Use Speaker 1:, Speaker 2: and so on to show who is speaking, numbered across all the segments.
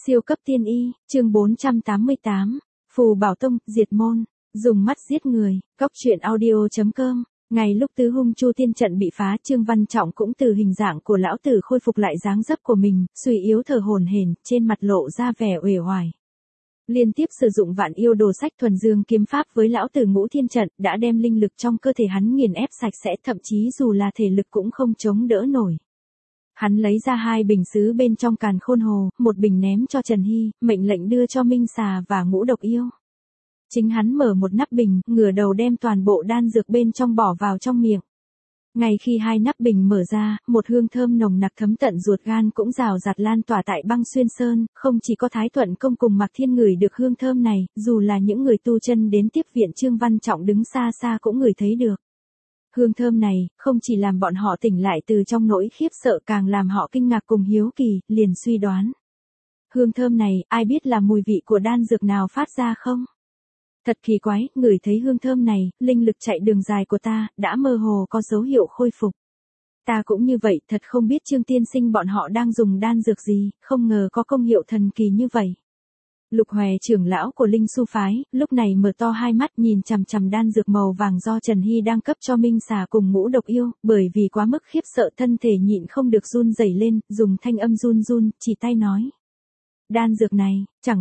Speaker 1: Siêu cấp tiên y, chương 488, Phù Bảo Tông, diệt môn, dùng mắt giết người, góc truyện audio.com. Ngày lúc tứ hung chu tiên trận bị phá, Trương Văn Trọng cũng từ hình dạng của lão tử khôi phục lại dáng dấp của mình, suy yếu thở hổn hển, trên mặt lộ ra vẻ uể oải. Liên tiếp sử dụng vạn yêu đồ sách thuần dương kiếm pháp với lão tử ngũ thiên trận, đã đem linh lực trong cơ thể hắn nghiền ép sạch sẽ, thậm chí dù là thể lực cũng không chống đỡ nổi. Hắn lấy ra 2 bình sứ bên trong càn khôn hồ, một bình ném cho Trần Hy, mệnh lệnh đưa cho Minh Xà và Ngũ Độc Yêu. Chính hắn mở một nắp bình, ngửa đầu đem toàn bộ đan dược bên trong bỏ vào trong miệng. Ngay khi 2 nắp bình mở ra, một hương thơm nồng nặc thấm tận ruột gan cũng rào rạt lan tỏa tại Băng Xuyên Sơn, không chỉ có Thái Thuận Công cùng Mạc Thiên ngửi được hương thơm này, dù là những người tu chân đến tiếp viện Trương Văn Trọng đứng xa xa cũng ngửi thấy được. Hương thơm này, không chỉ làm bọn họ tỉnh lại từ trong nỗi khiếp sợ, càng làm họ kinh ngạc cùng hiếu kỳ, liền suy đoán. Hương thơm này, ai biết là mùi vị của đan dược nào phát ra không? Thật kỳ quái, ngửi thấy hương thơm này, linh lực chạy đường dài của ta, đã mơ hồ có dấu hiệu khôi phục. Ta cũng như vậy, thật không biết Trương tiên sinh bọn họ đang dùng đan dược gì, không ngờ có công hiệu thần kỳ như vậy. Lục Hòe trưởng lão của Linh Su phái, lúc này mở to hai mắt nhìn chằm chằm đan dược màu vàng do Trần Hy đang cấp cho Minh Xà cùng Ngũ Độc Yêu, bởi vì quá mức khiếp sợ thân thể nhịn không được run rẩy lên, dùng thanh âm run run, chỉ tay nói. Đan dược này, chẳng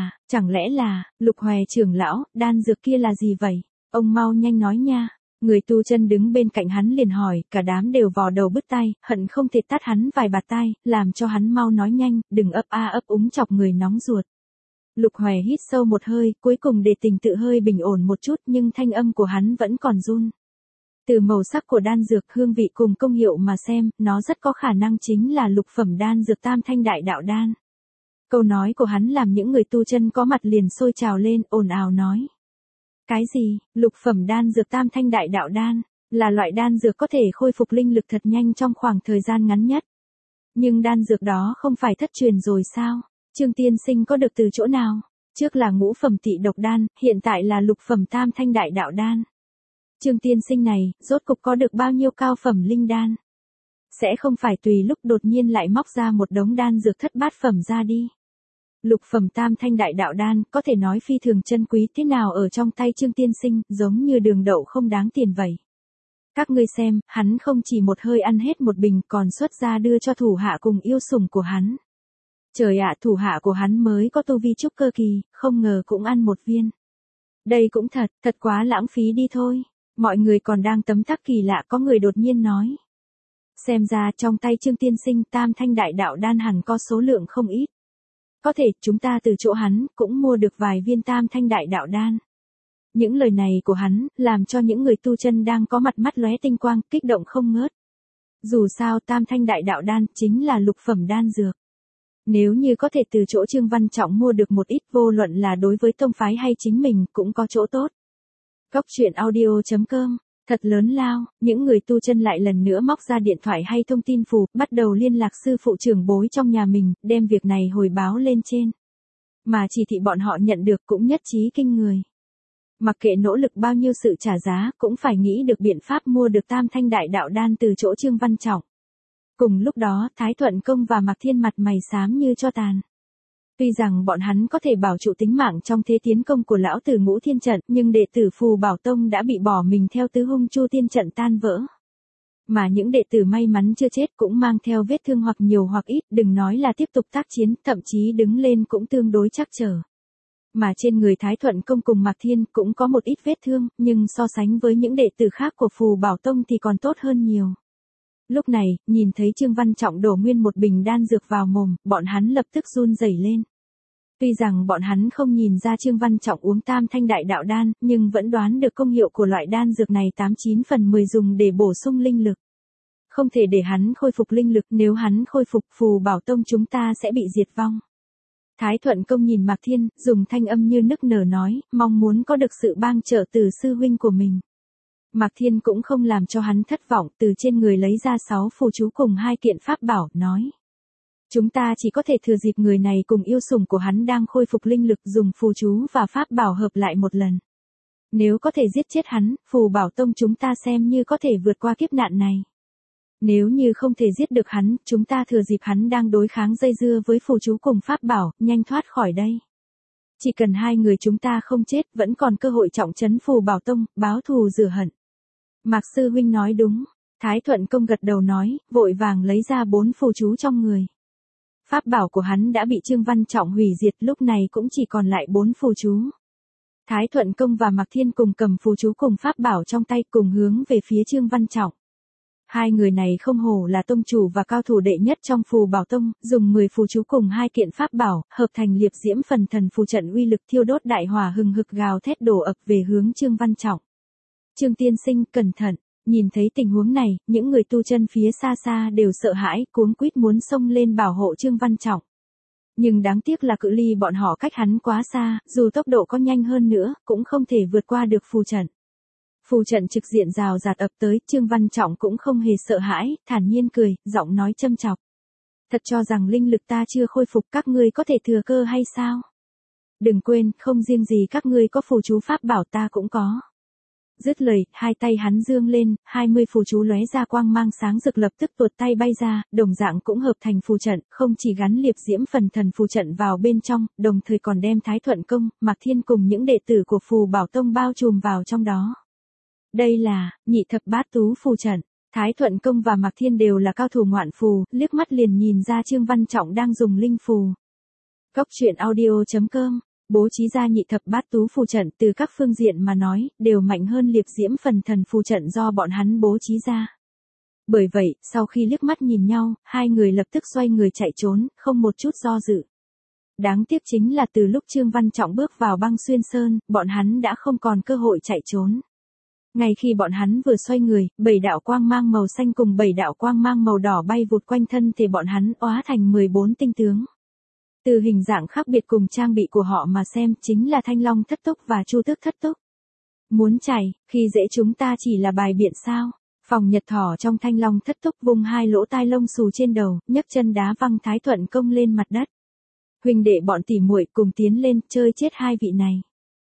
Speaker 1: lẽ là, Lục Hòe trưởng lão, đan dược kia là gì vậy? Ông mau nhanh nói nha. Người tu chân đứng bên cạnh hắn liền hỏi, cả đám đều vò đầu bứt tai, hận không thể tát hắn vài bạt tai, làm cho hắn mau nói nhanh, đừng ấp a ấp úng chọc người nóng ruột. Lục Hòe hít sâu một hơi, cuối cùng để tình tự hơi bình ổn một chút, nhưng thanh âm của hắn vẫn còn run. Từ màu sắc của đan dược, hương vị cùng công hiệu mà xem, nó rất có khả năng chính là lục phẩm đan dược Tam Thanh Đại Đạo Đan. Câu nói của hắn làm những người tu chân có mặt liền sôi trào lên, ồn ào nói. Cái gì, lục phẩm đan dược Tam Thanh Đại Đạo Đan, là loại đan dược có thể khôi phục linh lực thật nhanh trong khoảng thời gian ngắn nhất. Nhưng đan dược đó không phải thất truyền rồi sao? Trương tiên sinh có được từ chỗ nào? Trước là ngũ phẩm Tị Độc Đan, hiện tại là lục phẩm Tam Thanh Đại Đạo Đan. Trương tiên sinh này, rốt cục có được bao nhiêu cao phẩm linh đan? Sẽ không phải tùy lúc đột nhiên lại móc ra một đống đan dược thất bát phẩm ra đi. Lục phẩm Tam Thanh Đại Đạo Đan, có thể nói phi thường chân quý thế nào ở trong tay Trương tiên sinh, giống như đường đậu không đáng tiền vậy. Các ngươi xem, hắn không chỉ một hơi ăn hết một bình, còn xuất ra đưa cho thủ hạ cùng yêu sủng của hắn. Trời ạ, thủ hạ của hắn mới có tu vi trúc cơ kỳ, không ngờ cũng ăn một viên. Đây cũng thật quá lãng phí đi thôi. Mọi người còn đang tấm tắc kỳ lạ, có người đột nhiên nói. Xem ra trong tay Trương tiên sinh Tam Thanh Đại Đạo Đan hẳn có số lượng không ít. Có thể chúng ta từ chỗ hắn cũng mua được vài viên Tam Thanh Đại Đạo Đan. Những lời này của hắn làm cho những người tu chân đang có mặt mắt lóe tinh quang, kích động không ngớt. Dù sao Tam Thanh Đại Đạo Đan chính là lục phẩm đan dược. Nếu như có thể từ chỗ Trương Văn Trọng mua được một ít, vô luận là đối với tông phái hay chính mình cũng có chỗ tốt. Góc truyện audio.com. Thật lớn lao, những người tu chân lại lần nữa móc ra điện thoại hay thông tin phù, bắt đầu liên lạc sư phụ trưởng bối trong nhà mình, đem việc này hồi báo lên trên. Mà chỉ thị bọn họ nhận được cũng nhất trí kinh người. Mặc kệ nỗ lực bao nhiêu sự trả giá, cũng phải nghĩ được biện pháp mua được Tam Thanh Đại Đạo Đan từ chỗ Trương Văn Trọng. Cùng lúc đó, Thái Thuận Công và Mạc Thiên mặt mày xám như tro tàn. Tuy rằng bọn hắn có thể bảo trụ tính mạng trong thế tiến công của lão tử ngũ thiên trận, nhưng đệ tử Phù Bảo Tông đã bị bỏ mình theo tứ hung chu tiên trận tan vỡ. Mà những đệ tử may mắn chưa chết cũng mang theo vết thương hoặc nhiều hoặc ít, đừng nói là tiếp tục tác chiến, thậm chí đứng lên cũng tương đối trắc trở. Mà trên người Thái Thuận Công cùng Mạc Thiên cũng có một ít vết thương, nhưng so sánh với những đệ tử khác của Phù Bảo Tông thì còn tốt hơn nhiều. Lúc này, nhìn thấy Trương Văn Trọng đổ nguyên một bình đan dược vào mồm, bọn hắn lập tức run rẩy lên. Tuy rằng bọn hắn không nhìn ra Trương Văn Trọng uống Tam Thanh Đại Đạo Đan, nhưng vẫn đoán được công hiệu của loại đan dược này 89 phần 10 dùng để bổ sung linh lực. Không thể để hắn khôi phục linh lực, nếu hắn khôi phục, Phù Bảo Tông chúng ta sẽ bị diệt vong. Thái Thuận Công nhìn Mạc Thiên, dùng thanh âm như nức nở nói, mong muốn có được sự bang trợ từ sư huynh của mình. Mạc Thiên cũng không làm cho hắn thất vọng, từ trên người lấy ra 6 phù chú cùng 2 kiện pháp bảo, nói. Chúng ta chỉ có thể thừa dịp người này cùng yêu sủng của hắn đang khôi phục linh lực dùng phù chú và pháp bảo hợp lại một lần. Nếu có thể giết chết hắn, Phù Bảo Tông chúng ta xem như có thể vượt qua kiếp nạn này. Nếu như không thể giết được hắn, chúng ta thừa dịp hắn đang đối kháng dây dưa với phù chú cùng pháp bảo, nhanh thoát khỏi đây. Chỉ cần hai người chúng ta không chết, vẫn còn cơ hội trọng trấn Phù Bảo Tông, báo thù rửa hận. Mạc sư huynh nói đúng. Thái Thuận Công gật đầu nói, vội vàng lấy ra 4 phù chú trong người. Pháp bảo của hắn đã bị Trương Văn Trọng hủy diệt, lúc này cũng chỉ còn lại 4 phù chú. Thái Thuận Công và Mạc Thiên cùng cầm phù chú cùng pháp bảo trong tay, cùng hướng về phía Trương Văn Trọng. Hai người này không hổ là tông chủ và cao thủ đệ nhất trong Phù Bảo Tông, dùng 10 phù chú cùng 2 kiện pháp bảo, hợp thành liệp diễm phần thần phù trận uy lực thiêu đốt đại hỏa hừng hực gào thét đổ ập về hướng Trương Văn Trọng. Trương tiên sinh, cẩn thận. Nhìn thấy tình huống này, những người tu chân phía xa xa đều sợ hãi, cuống quýt muốn xông lên bảo hộ Trương Văn Trọng. Nhưng đáng tiếc là cự ly bọn họ cách hắn quá xa, dù tốc độ có nhanh hơn nữa, cũng không thể vượt qua được phù trận. Phù trận trực diện rào rạt ập tới, Trương Văn Trọng cũng không hề sợ hãi, thản nhiên cười, giọng nói châm chọc. Thật cho rằng linh lực ta chưa khôi phục, các ngươi có thể thừa cơ hay sao? Đừng quên, không riêng gì các ngươi có phù chú pháp bảo, ta cũng có. Dứt lời, hai tay hắn dương lên, 20 phù chú lóe ra quang mang sáng rực lập tức tuột tay bay ra, đồng dạng cũng hợp thành phù trận, không chỉ gắn liệp diễm phần thần phù trận vào bên trong, đồng thời còn đem Thái Thuận Công, Mạc Thiên cùng những đệ tử của Phù Bảo Tông bao trùm vào trong đó. Đây là Nhị Thập Bát Tú phù trận. Thái Thuận Công và Mạc Thiên đều là cao thủ ngoạn phù, liếc mắt liền nhìn ra Trương Văn Trọng đang dùng linh phù. Cốc truyện audio.com bố trí ra Nhị Thập Bát Tú phù trận, từ các phương diện mà nói, đều mạnh hơn liệp diễm phần thần phù trận do bọn hắn bố trí ra. Bởi vậy, sau khi liếc mắt nhìn nhau, hai người lập tức xoay người chạy trốn, không một chút do dự. Đáng tiếc chính là từ lúc Trương Văn Trọng bước vào Băng Xuyên Sơn, bọn hắn đã không còn cơ hội chạy trốn. Ngay khi bọn hắn vừa xoay người, 7 đạo quang mang màu xanh cùng 7 đạo quang mang màu đỏ bay vụt quanh thân thì bọn hắn hóa thành 14 tinh tướng. Từ hình dạng khác biệt cùng trang bị của họ mà xem, chính là Thanh Long Thất Túc và Chu Tước Thất Túc. Muốn chạy, khi dễ chúng ta chỉ là bài biện sao? Phòng Nhật Thỏ trong Thanh Long Thất Túc vùng 2 lỗ tai lông xù trên đầu, nhấc chân đá văng Thái Thuận Công lên mặt đất. Huynh đệ bọn tỉ muội cùng tiến lên, chơi chết hai vị này.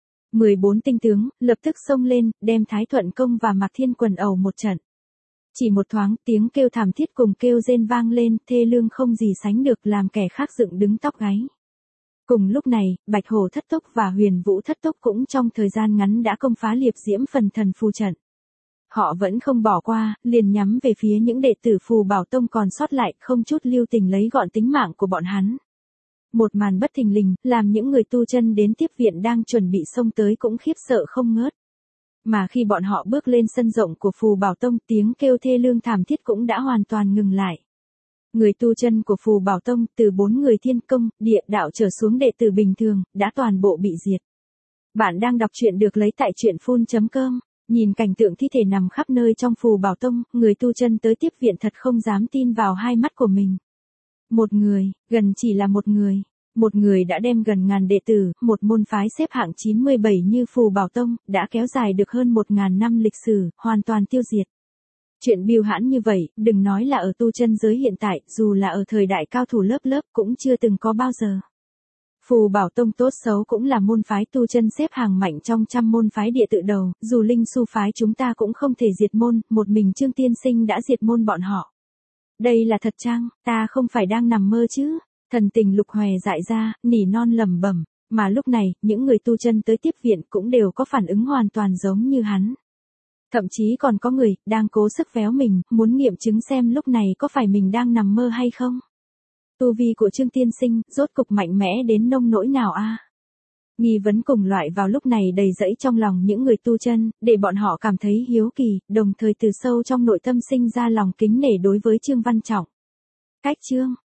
Speaker 1: 14 tinh tướng, lập tức xông lên, đem Thái Thuận Công và Mạc Thiên quần ẩu một trận. Chỉ một thoáng, tiếng kêu thảm thiết cùng kêu rên vang lên, thê lương không gì sánh được, làm kẻ khác dựng đứng tóc gáy. Cùng lúc này, Bạch Hổ Thất Túc và Huyền Vũ Thất Túc cũng trong thời gian ngắn đã công phá liệp diễm phần thần phù trận. Họ vẫn không bỏ qua, liền nhắm về phía những đệ tử Phù Bảo Tông còn sót lại, không chút lưu tình lấy gọn tính mạng của bọn hắn. Một màn bất thình lình, làm những người tu chân đến tiếp viện đang chuẩn bị xông tới cũng khiếp sợ không ngớt. Mà khi bọn họ bước lên sân rộng của Phù Bảo Tông, tiếng kêu thê lương thảm thiết cũng đã hoàn toàn ngừng lại. Người tu chân của Phù Bảo Tông, từ 4 người thiên công, địa đạo trở xuống đệ tử bình thường, đã toàn bộ bị diệt. Bạn đang đọc truyện được lấy tại truyện.com. Nhìn cảnh tượng thi thể nằm khắp nơi trong Phù Bảo Tông, người tu chân tới tiếp viện thật không dám tin vào hai mắt của mình. Một người, gần chỉ là một người đã đem gần ngàn đệ tử, một môn phái xếp hạng 97 như Phù Bảo Tông, đã kéo dài được hơn 1.000 năm lịch sử, hoàn toàn tiêu diệt. Chuyện bưu hãn như vậy, đừng nói là ở tu chân giới hiện tại, dù là ở thời đại cao thủ lớp lớp cũng chưa từng có bao giờ. Phù Bảo Tông tốt xấu cũng là môn phái tu chân xếp hàng mạnh trong trăm môn phái địa tự đầu, dù linh su phái chúng ta cũng không thể diệt môn, một mình Trương tiên sinh đã diệt môn bọn họ. Đây là thật chăng, ta không phải đang nằm mơ chứ? Thần tình Lục hòe dại ra, nỉ non lẩm bẩm, mà lúc này, những người tu chân tới tiếp viện cũng đều có phản ứng hoàn toàn giống như hắn. Thậm chí còn có người, đang cố sức véo mình, muốn nghiệm chứng xem lúc này có phải mình đang nằm mơ hay không. Tu vi của Trương tiên sinh, rốt cục mạnh mẽ đến nông nỗi nào a? Nghi vấn cùng loại vào lúc này đầy rẫy trong lòng những người tu chân, để bọn họ cảm thấy hiếu kỳ, đồng thời từ sâu trong nội tâm sinh ra lòng kính nể đối với Trương Văn Trọng. Cách chương